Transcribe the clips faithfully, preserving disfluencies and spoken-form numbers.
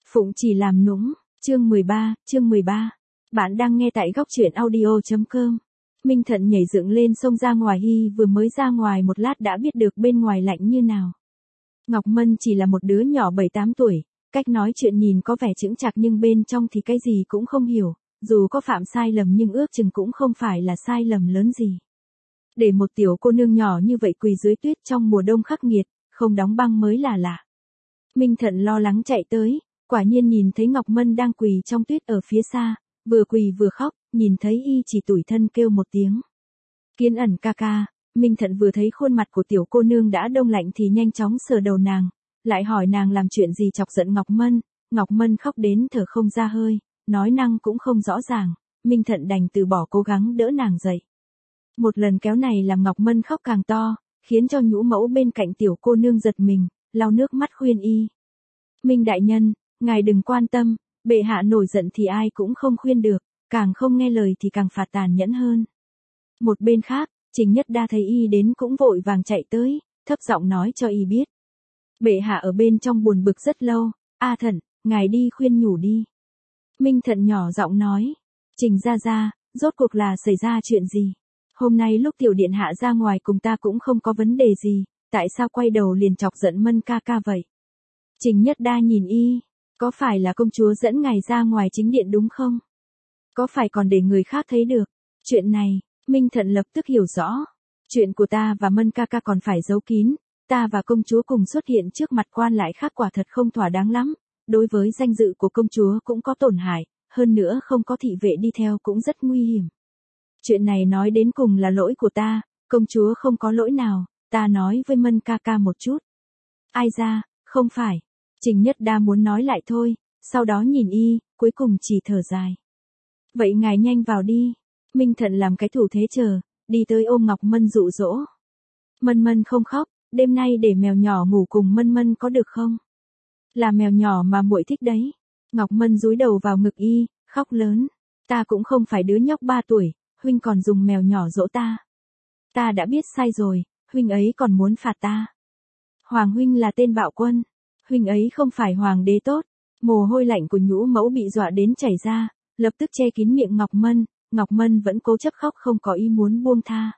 Phụng chỉ làm nũng, chương mười ba, chương mười ba. Bạn đang nghe tại góc truyện audio chấm com. Minh Thận nhảy dựng lên xông ra ngoài, y vừa mới ra ngoài một lát đã biết được bên ngoài lạnh như nào. Ngọc Mân chỉ là một đứa nhỏ bảy tám tuổi, cách nói chuyện nhìn có vẻ chững chạc nhưng bên trong thì cái gì cũng không hiểu, dù có phạm sai lầm nhưng ước chừng cũng không phải là sai lầm lớn gì. Để một tiểu cô nương nhỏ như vậy quỳ dưới tuyết trong mùa đông khắc nghiệt, không đóng băng mới là lạ. Minh Thận lo lắng chạy tới, quả nhiên nhìn thấy Ngọc Mân đang quỳ trong tuyết ở phía xa, vừa quỳ vừa khóc, nhìn thấy y chỉ tủi thân kêu một tiếng. Kiến Ẩn ca ca. Minh Thận vừa thấy khuôn mặt của tiểu cô nương đã đông lạnh thì nhanh chóng sờ đầu nàng, lại hỏi nàng làm chuyện gì chọc giận Ngọc Mân. Ngọc Mân khóc đến thở không ra hơi, nói năng cũng không rõ ràng, Minh Thận đành từ bỏ cố gắng đỡ nàng dậy. Một lần kéo này làm Ngọc Mân khóc càng to, khiến cho nhũ mẫu bên cạnh tiểu cô nương giật mình, lau nước mắt khuyên y. Minh đại nhân, ngài đừng quan tâm, bệ hạ nổi giận thì ai cũng không khuyên được, càng không nghe lời thì càng phạt tàn nhẫn hơn. Một bên khác, Trình Nhất Đa thấy y đến cũng vội vàng chạy tới, thấp giọng nói cho y biết. Bệ hạ ở bên trong buồn bực rất lâu, A Thận, ngài đi khuyên nhủ đi. Minh Thận nhỏ giọng nói, Trình gia gia, rốt cuộc là xảy ra chuyện gì? Hôm nay lúc tiểu điện hạ ra ngoài cùng ta cũng không có vấn đề gì, tại sao quay đầu liền chọc giận Mân ca ca vậy? Trình Nhất Đa nhìn y, có phải là công chúa dẫn ngài ra ngoài chính điện đúng không? Có phải còn để người khác thấy được? Chuyện này, Minh Thận lập tức hiểu rõ. Chuyện của ta và Mân ca ca còn phải giấu kín, ta và công chúa cùng xuất hiện trước mặt quan lại khác quả thật không thỏa đáng lắm, đối với danh dự của công chúa cũng có tổn hại, hơn nữa không có thị vệ đi theo cũng rất nguy hiểm. Chuyện này nói đến cùng là lỗi của ta, công chúa không có lỗi nào, ta nói với Mân ca ca một chút. Ai ra, không phải. Trình Nhất Đa muốn nói lại thôi, sau đó nhìn y, cuối cùng chỉ thở dài. Vậy ngài nhanh vào đi. Minh Thận làm cái thủ thế chờ, đi tới ôm Ngọc Mân dụ dỗ. Mân Mân không khóc, đêm nay để mèo nhỏ ngủ cùng Mân Mân có được không? Là mèo nhỏ mà muội thích đấy. Ngọc Mân dúi đầu vào ngực y, khóc lớn. Ta cũng không phải đứa nhóc ba tuổi, huynh còn dùng mèo nhỏ dỗ ta. Ta đã biết sai rồi, huynh ấy còn muốn phạt ta. Hoàng huynh là tên bạo quân, huynh ấy không phải hoàng đế tốt. Mồ hôi lạnh của nhũ mẫu bị dọa đến chảy ra, lập tức che kín miệng Ngọc Mân. Ngọc Mân vẫn cố chấp khóc không có ý muốn buông tha.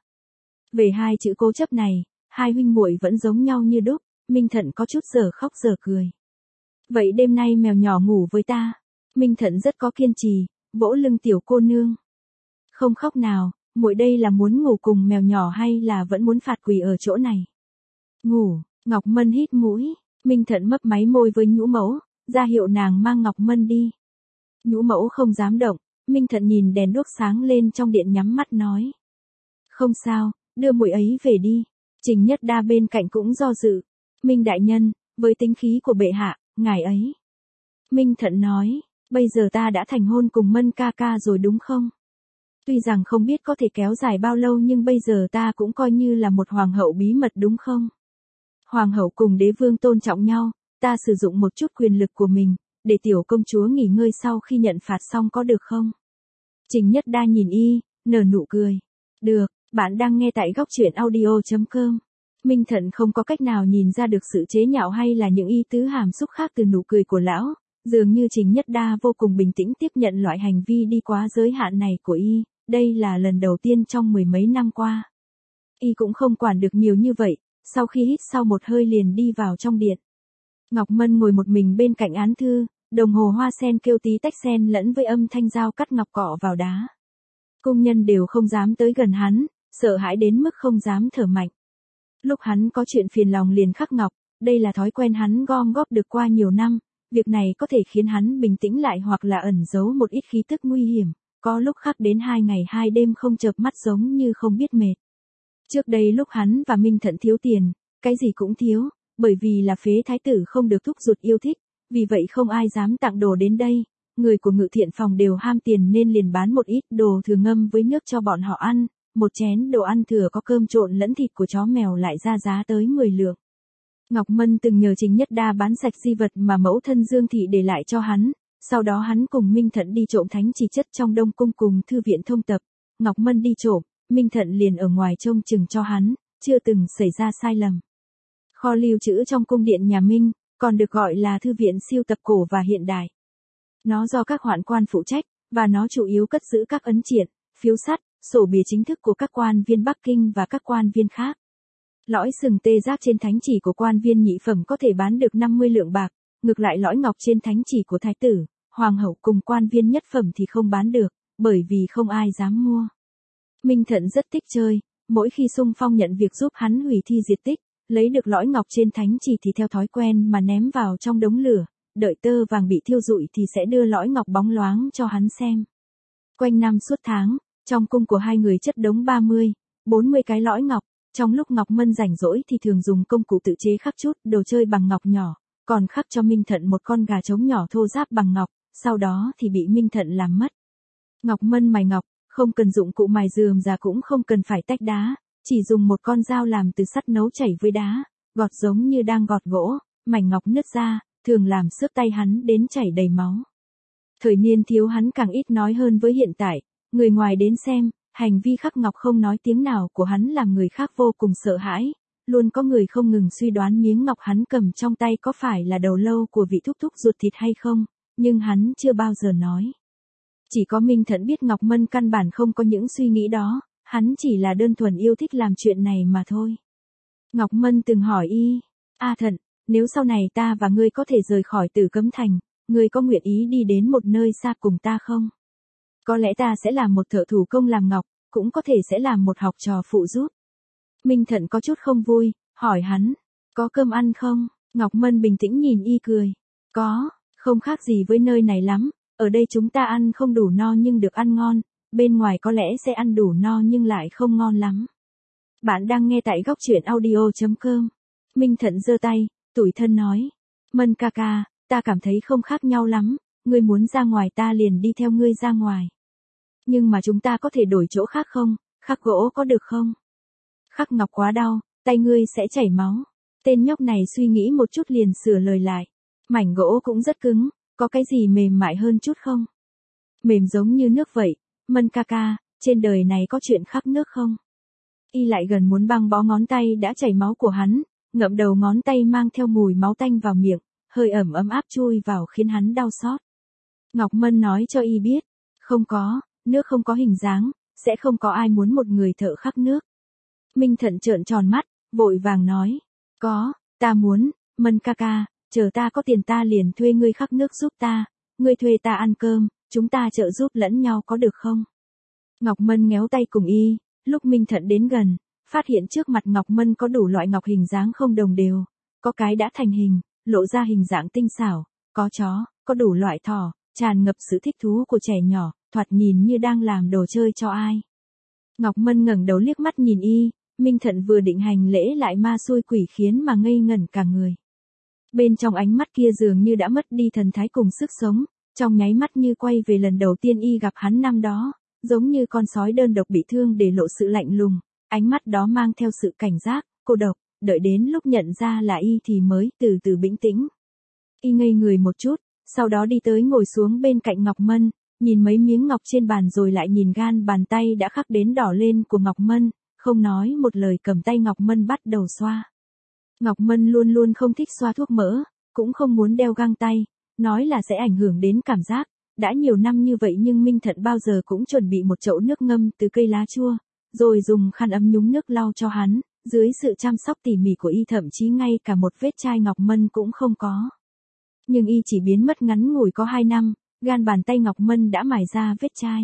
Về hai chữ cố chấp này, hai huynh muội vẫn giống nhau như đúc, Minh Thận có chút giờ khóc giờ cười. Vậy đêm nay mèo nhỏ ngủ với ta. Minh Thận rất có kiên trì, vỗ lưng tiểu cô nương. Không khóc nào, muội đây là muốn ngủ cùng mèo nhỏ hay là vẫn muốn phạt quỳ ở chỗ này? Ngủ. Ngọc Mân hít mũi, Minh Thận mấp máy môi với nhũ mẫu, ra hiệu nàng mang Ngọc Mân đi. Nhũ mẫu không dám động. Minh Thận nhìn đèn đuốc sáng lên trong điện nhắm mắt nói. Không sao, đưa muội ấy về đi. Trình Nhất Đa bên cạnh cũng do dự. Minh đại nhân, với tính khí của bệ hạ, ngài ấy. Minh Thận nói, bây giờ ta đã thành hôn cùng Mân ca ca rồi đúng không? Tuy rằng không biết có thể kéo dài bao lâu nhưng bây giờ ta cũng coi như là một hoàng hậu bí mật đúng không? Hoàng hậu cùng đế vương tôn trọng nhau, ta sử dụng một chút quyền lực của mình, để tiểu công chúa nghỉ ngơi sau khi nhận phạt xong có được không? Trình Nhất Đa nhìn y, nở nụ cười. Được, bạn đang nghe tại góc truyện audio chấm com. Minh Thận không có cách nào nhìn ra được sự chế nhạo hay là những ý tứ hàm xúc khác từ nụ cười của lão, dường như Trình Nhất Đa vô cùng bình tĩnh tiếp nhận loại hành vi đi quá giới hạn này của y, đây là lần đầu tiên trong mười mấy năm qua. Y cũng không quản được nhiều như vậy, sau khi hít sau một hơi liền đi vào trong điện. Ngọc Mân ngồi một mình bên cạnh án thư. Đồng hồ hoa sen kêu tí tách sen lẫn với âm thanh dao cắt ngọc cọ vào đá. Cung nhân đều không dám tới gần hắn, sợ hãi đến mức không dám thở mạnh. Lúc hắn có chuyện phiền lòng liền khắc ngọc, đây là thói quen hắn gom góp được qua nhiều năm, việc này có thể khiến hắn bình tĩnh lại hoặc là ẩn giấu một ít khí tức nguy hiểm, có lúc khắc đến hai ngày hai đêm không chợp mắt giống như không biết mệt. Trước đây lúc hắn và Minh Thận thiếu tiền, cái gì cũng thiếu, bởi vì là phế thái tử không được thúc giục yêu thích. Vì vậy không ai dám tặng đồ đến đây, người của ngự thiện phòng đều ham tiền nên liền bán một ít đồ thừa ngâm với nước cho bọn họ ăn, một chén đồ ăn thừa có cơm trộn lẫn thịt của chó mèo lại ra giá tới mười lượng. Ngọc Mân từng nhờ Trình Nhất Đa bán sạch di vật mà mẫu thân Dương Thị để lại cho hắn, sau đó hắn cùng Minh Thận đi trộm thánh chỉ chất trong Đông Cung cùng thư viện thông tập, Ngọc Mân đi trộm, Minh Thận liền ở ngoài trông chừng cho hắn, chưa từng xảy ra sai lầm. Kho lưu trữ trong cung điện nhà Minh, còn được gọi là Thư viện Sưu tập Cổ và Hiện đại. Nó do các hoạn quan phụ trách, và nó chủ yếu cất giữ các ấn triện, phiếu sắt, sổ bìa chính thức của các quan viên Bắc Kinh và các quan viên khác. Lõi sừng tê giác trên thánh chỉ của quan viên nhị phẩm có thể bán được năm mươi lượng bạc, ngược lại lõi ngọc trên thánh chỉ của thái tử, hoàng hậu cùng quan viên nhất phẩm thì không bán được, bởi vì không ai dám mua. Minh Thận rất thích chơi, mỗi khi xung phong nhận việc giúp hắn hủy thi diệt tích, lấy được lõi ngọc trên thánh chỉ thì theo thói quen mà ném vào trong đống lửa, đợi tơ vàng bị thiêu rụi thì sẽ đưa lõi ngọc bóng loáng cho hắn xem. Quanh năm suốt tháng, trong cung của hai người chất đống ba mươi, bốn mươi cái lõi ngọc, trong lúc Ngọc Mân rảnh rỗi thì thường dùng công cụ tự chế khắc chút đồ chơi bằng ngọc nhỏ, còn khắc cho Minh Thận một con gà trống nhỏ thô ráp bằng ngọc, sau đó thì bị Minh Thận làm mất. Ngọc Mân mài ngọc, không cần dụng cụ mài rườm rà cũng không cần phải tách đá, chỉ dùng một con dao làm từ sắt nấu chảy với đá, gọt giống như đang gọt gỗ, mảnh ngọc nứt ra, thường làm xước tay hắn đến chảy đầy máu. Thời niên thiếu hắn càng ít nói hơn với hiện tại, người ngoài đến xem, hành vi khắc ngọc không nói tiếng nào của hắn làm người khác vô cùng sợ hãi, luôn có người không ngừng suy đoán miếng ngọc hắn cầm trong tay có phải là đầu lâu của vị thúc thúc ruột thịt hay không, nhưng hắn chưa bao giờ nói. Chỉ có Minh Thận biết Ngọc Mân căn bản không có những suy nghĩ đó, hắn chỉ là đơn thuần yêu thích làm chuyện này mà thôi. Ngọc Mân từng hỏi y, A Thận, nếu sau này ta và ngươi có thể rời khỏi Tử Cấm Thành, ngươi có nguyện ý đi đến một nơi xa cùng ta không? Có lẽ ta sẽ làm một thợ thủ công làm ngọc, cũng có thể sẽ làm một học trò phụ giúp. Minh Thận có chút không vui, hỏi hắn, có cơm ăn không? Ngọc Mân bình tĩnh nhìn y cười, có, không khác gì với nơi này lắm, ở đây chúng ta ăn không đủ no nhưng được ăn ngon, bên ngoài có lẽ sẽ ăn đủ no nhưng lại không ngon lắm. Bạn đang nghe tại góc truyện audio chấm com. Minh Thận giơ tay, tủi thân nói, Mân ca ca, ta cảm thấy không khác nhau lắm, ngươi muốn ra ngoài ta liền đi theo ngươi ra ngoài. Nhưng mà chúng ta có thể đổi chỗ khác không, khắc gỗ có được không? Khắc ngọc quá đau, tay ngươi sẽ chảy máu. Tên nhóc này suy nghĩ một chút liền sửa lời lại. Mảnh gỗ cũng rất cứng, có cái gì mềm mại hơn chút không? Mềm giống như nước vậy, Mân ca ca, trên đời này có chuyện khắc nước không? Y lại gần muốn băng bó ngón tay đã chảy máu của hắn, ngậm đầu ngón tay mang theo mùi máu tanh vào miệng, hơi ẩm ấm áp chui vào khiến hắn đau xót. Ngọc Mân nói cho y biết, không có, nước không có hình dáng, sẽ không có ai muốn một người thợ khắc nước. Minh Thận trợn tròn mắt, vội vàng nói, có, ta muốn, Mân ca ca, chờ ta có tiền ta liền thuê ngươi khắc nước giúp ta, ngươi thuê ta ăn cơm, chúng ta trợ giúp lẫn nhau có được không? Ngọc Mân nhéo tay cùng y, lúc Minh Thận đến gần, phát hiện trước mặt Ngọc Mân có đủ loại ngọc hình dáng không đồng đều, có cái đã thành hình, lộ ra hình dạng tinh xảo, có chó, có đủ loại thỏ, tràn ngập sự thích thú của trẻ nhỏ, thoạt nhìn như đang làm đồ chơi cho ai. Ngọc Mân ngẩng đầu liếc mắt nhìn y, Minh Thận vừa định hành lễ lại ma xui quỷ khiến mà ngây ngẩn cả người. Bên trong ánh mắt kia dường như đã mất đi thần thái cùng sức sống, trong nháy mắt như quay về lần đầu tiên y gặp hắn năm đó, giống như con sói đơn độc bị thương để lộ sự lạnh lùng, ánh mắt đó mang theo sự cảnh giác, cô độc, đợi đến lúc nhận ra là y thì mới từ từ bình tĩnh. Y ngây người một chút, sau đó đi tới ngồi xuống bên cạnh Ngọc Mân, nhìn mấy miếng ngọc trên bàn rồi lại nhìn gan bàn tay đã khắc đến đỏ lên của Ngọc Mân, không nói một lời cầm tay Ngọc Mân bắt đầu xoa. Ngọc Mân luôn luôn không thích xoa thuốc mỡ, cũng không muốn đeo găng tay, nói là sẽ ảnh hưởng đến cảm giác, đã nhiều năm như vậy nhưng Minh Thận bao giờ cũng chuẩn bị một chậu nước ngâm từ cây lá chua, rồi dùng khăn ấm nhúng nước lau cho hắn, dưới sự chăm sóc tỉ mỉ của y thậm chí ngay cả một vết chai Ngọc Mân cũng không có. Nhưng y chỉ biến mất ngắn ngủi có hai năm, gan bàn tay Ngọc Mân đã mài ra vết chai.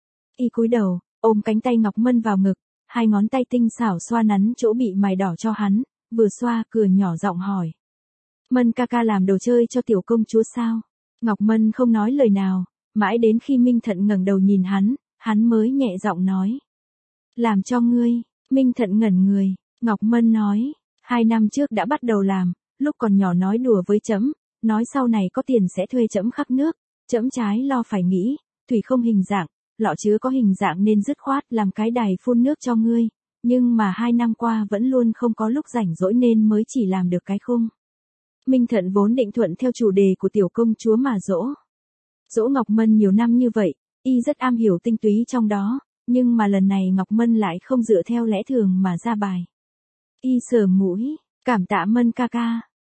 Y cúi đầu, ôm cánh tay Ngọc Mân vào ngực, hai ngón tay tinh xảo xoa nắn chỗ bị mài đỏ cho hắn, vừa xoa cười nhỏ giọng hỏi. Mân ca ca làm đồ chơi cho tiểu công chúa sao? Ngọc Mân không nói lời nào, mãi đến khi Minh Thận ngẩng đầu nhìn hắn, hắn mới nhẹ giọng nói. Làm cho ngươi, Minh Thận ngẩn người, Ngọc Mân nói, hai năm trước đã bắt đầu làm, lúc còn nhỏ nói đùa với trẫm, nói sau này có tiền sẽ thuê trẫm khắc nước, trẫm trái lo phải nghĩ, thủy không hình dạng, lọ chứa có hình dạng nên dứt khoát làm cái đài phun nước cho ngươi, nhưng mà hai năm qua vẫn luôn không có lúc rảnh rỗi nên mới chỉ làm được cái khung. Minh Thận vốn định thuận theo chủ đề của tiểu công chúa mà dỗ. Dỗ Ngọc Mân nhiều năm như vậy, y rất am hiểu tinh túy trong đó, nhưng mà lần này Ngọc Mân lại không dựa theo lẽ thường mà ra bài. Y sờ mũi, cảm tạ Mân ca ca.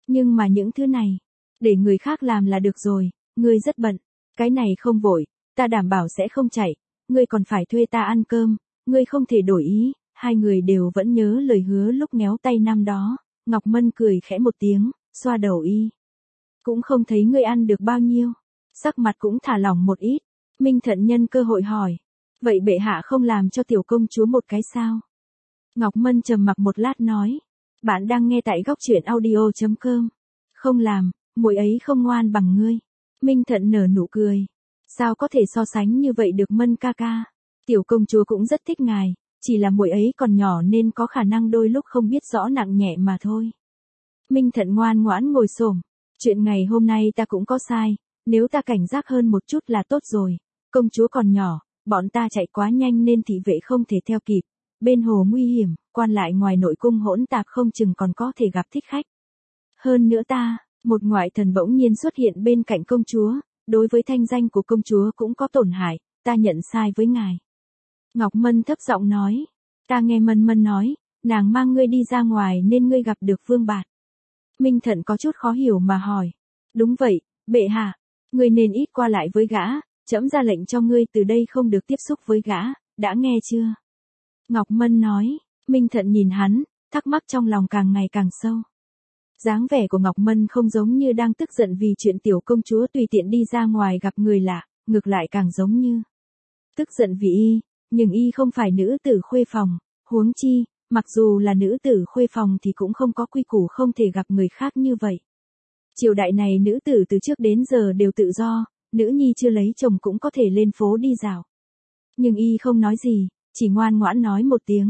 Nhưng mà những thứ này, để người khác làm là được rồi, ngươi rất bận. Cái này không vội, ta đảm bảo sẽ không chạy, ngươi còn phải thuê ta ăn cơm, ngươi không thể đổi ý. Hai người đều vẫn nhớ lời hứa lúc nhéo tay năm đó. Ngọc Mân cười khẽ một tiếng, xoa đầu y. Cũng không thấy ngươi ăn được bao nhiêu. Sắc mặt cũng thả lỏng một ít. Minh Thận nhân cơ hội hỏi. Vậy bệ hạ không làm cho tiểu công chúa một cái sao? Ngọc Mân trầm mặc một lát nói. Bạn đang nghe tại góc truyện audio chấm com. Không làm, muội ấy không ngoan bằng ngươi. Minh Thận nở nụ cười. Sao có thể so sánh như vậy được Mân ca ca? Tiểu công chúa cũng rất thích ngài. Chỉ là muội ấy còn nhỏ nên có khả năng đôi lúc không biết rõ nặng nhẹ mà thôi. Minh Thận ngoan ngoãn ngồi xổm. Chuyện ngày hôm nay ta cũng có sai, nếu ta cảnh giác hơn một chút là tốt rồi. Công chúa còn nhỏ, bọn ta chạy quá nhanh nên thị vệ không thể theo kịp. Bên hồ nguy hiểm, quan lại ngoài nội cung hỗn tạp không chừng còn có thể gặp thích khách. Hơn nữa ta, một ngoại thần bỗng nhiên xuất hiện bên cạnh công chúa, đối với thanh danh của công chúa cũng có tổn hại, ta nhận sai với ngài. Ngọc Mân thấp giọng nói, ta nghe Mân Mân nói, nàng mang ngươi đi ra ngoài nên ngươi gặp được Vương Bạt. Minh Thận có chút khó hiểu mà hỏi, đúng vậy, bệ hạ, ngươi nên ít qua lại với gã, trẫm ra lệnh cho ngươi từ đây không được tiếp xúc với gã, đã nghe chưa? Ngọc Mân nói, Minh Thận nhìn hắn, thắc mắc trong lòng càng ngày càng sâu. Dáng vẻ của Ngọc Mân không giống như đang tức giận vì chuyện tiểu công chúa tùy tiện đi ra ngoài gặp người lạ, ngược lại càng giống như tức giận vì y, nhưng y không phải nữ tử khuê phòng, huống chi, mặc dù là nữ tử khuê phòng thì cũng không có quy củ không thể gặp người khác như vậy. Triều đại này nữ tử từ trước đến giờ đều tự do, nữ nhi chưa lấy chồng cũng có thể lên phố đi dạo. Nhưng y không nói gì, chỉ ngoan ngoãn nói một tiếng.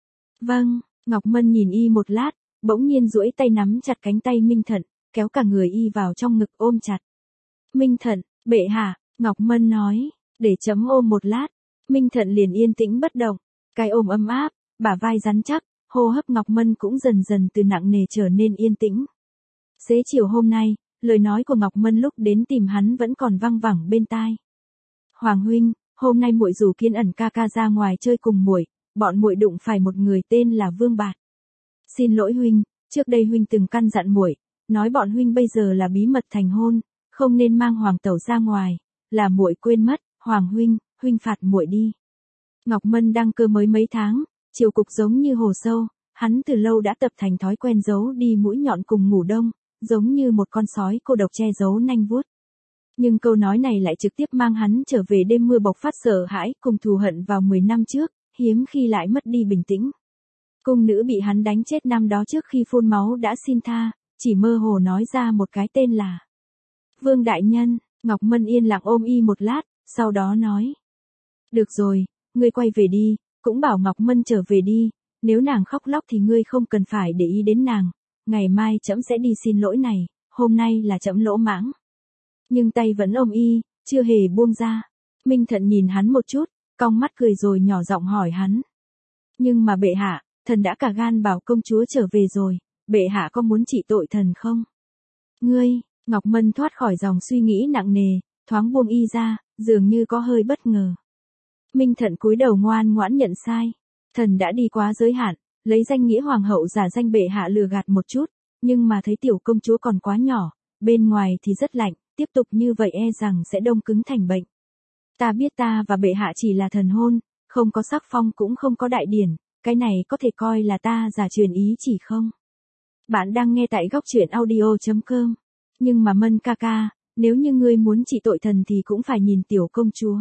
Vâng, Ngọc Mân nhìn y một lát, bỗng nhiên duỗi tay nắm chặt cánh tay Minh Thận, kéo cả người y vào trong ngực ôm chặt. Minh Thận, bệ hạ, Ngọc Mân nói, để chấm ôm một lát. Minh Thận liền yên tĩnh bất động, cái ôm ấm áp, bả vai rắn chắc, hô hấp Ngọc Mân cũng dần dần từ nặng nề trở nên yên tĩnh. Xế chiều hôm nay, lời nói của Ngọc Mân lúc đến tìm hắn vẫn còn văng vẳng bên tai. Hoàng huynh, hôm nay muội rủ Kiên Ẩn ca ca ra ngoài chơi cùng muội, bọn muội đụng phải một người tên là Vương Bạt. Xin lỗi huynh, trước đây huynh từng căn dặn muội, nói bọn huynh bây giờ là bí mật thành hôn, không nên mang hoàng tẩu ra ngoài, là muội quên mất, Hoàng huynh, huynh phạt muội đi. Ngọc Mân đăng cơ mới mấy tháng, triều cục giống như hồ sâu, hắn từ lâu đã tập thành thói quen giấu đi mũi nhọn cùng ngủ đông, giống như một con sói cô độc che giấu nanh vuốt. Nhưng câu nói này lại trực tiếp mang hắn trở về đêm mưa bộc phát sợ hãi cùng thù hận vào mười năm trước, hiếm khi lại mất đi bình tĩnh. Cung nữ bị hắn đánh chết năm đó trước khi phun máu đã xin tha, chỉ mơ hồ nói ra một cái tên là Vương Đại Nhân. Ngọc Mân yên lặng ôm y một lát, sau đó nói. Được rồi, ngươi quay về đi, cũng bảo Ngọc Mân trở về đi, nếu nàng khóc lóc thì ngươi không cần phải để ý đến nàng, ngày mai trẫm sẽ đi xin lỗi này, hôm nay là trẫm lỗ mãng. Nhưng tay vẫn ôm y, chưa hề buông ra. Minh Thận nhìn hắn một chút, cong mắt cười rồi nhỏ giọng hỏi hắn. Nhưng mà bệ hạ, thần đã cả gan bảo công chúa trở về rồi, bệ hạ có muốn trị tội thần không? Ngươi, Ngọc Mân thoát khỏi dòng suy nghĩ nặng nề, thoáng buông y ra, dường như có hơi bất ngờ. Minh Thận cúi đầu ngoan ngoãn nhận sai. Thần đã đi quá giới hạn, lấy danh nghĩa hoàng hậu giả danh bệ hạ lừa gạt một chút, nhưng mà thấy tiểu công chúa còn quá nhỏ, bên ngoài thì rất lạnh, tiếp tục như vậy e rằng sẽ đông cứng thành bệnh. Ta biết ta và bệ hạ chỉ là thần hôn, không có sắc phong cũng không có đại điển, cái này có thể coi là ta giả truyền ý chỉ không? Bạn đang nghe tại góc truyện audio chấm com. Nhưng mà Mân ca ca, nếu như ngươi muốn trị tội thần thì cũng phải nhìn tiểu công chúa.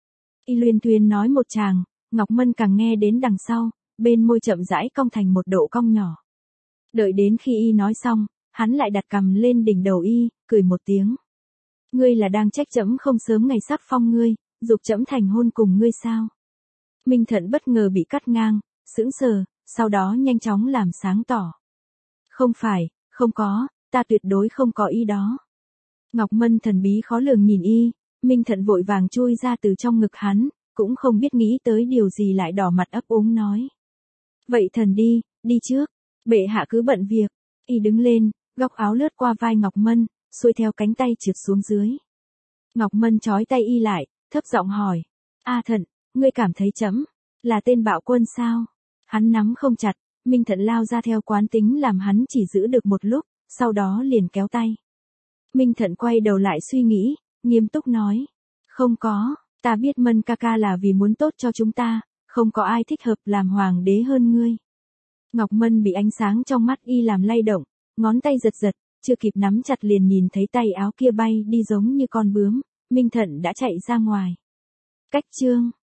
Y luyên thuyên nói một tràng, Ngọc Mân càng nghe đến đằng sau, bên môi chậm rãi cong thành một độ cong nhỏ. Đợi đến khi y nói xong, hắn lại đặt cằm lên đỉnh đầu y, cười một tiếng. Ngươi là đang trách trẫm không sớm ngày sắc phong ngươi, giục trẫm thành hôn cùng ngươi sao? Minh Thận bất ngờ bị cắt ngang, sững sờ, sau đó nhanh chóng làm sáng tỏ. Không phải, không có, ta tuyệt đối không có ý đó. Ngọc Mân thần bí khó lường nhìn y, Minh Thận vội vàng chui ra từ trong ngực hắn, cũng không biết nghĩ tới điều gì lại đỏ mặt ấp úng nói. Vậy thần đi, đi trước, bệ hạ cứ bận việc. Y đứng lên, góc áo lướt qua vai Ngọc Mân, xuôi theo cánh tay trượt xuống dưới. Ngọc Mân trói tay y lại, thấp giọng hỏi. A Thận, ngươi cảm thấy trẫm là tên bạo quân sao? Hắn nắm không chặt, Minh Thận lao ra theo quán tính làm hắn chỉ giữ được một lúc, sau đó liền kéo tay. Minh Thận quay đầu lại suy nghĩ, nghiêm túc nói. Không có, ta biết Mân ca ca là vì muốn tốt cho chúng ta, không có ai thích hợp làm hoàng đế hơn ngươi. Ngọc Mân bị ánh sáng trong mắt y làm lay động, ngón tay giật giật, chưa kịp nắm chặt liền nhìn thấy tay áo kia bay đi giống như con bướm, Minh Thận đã chạy ra ngoài. Cách chương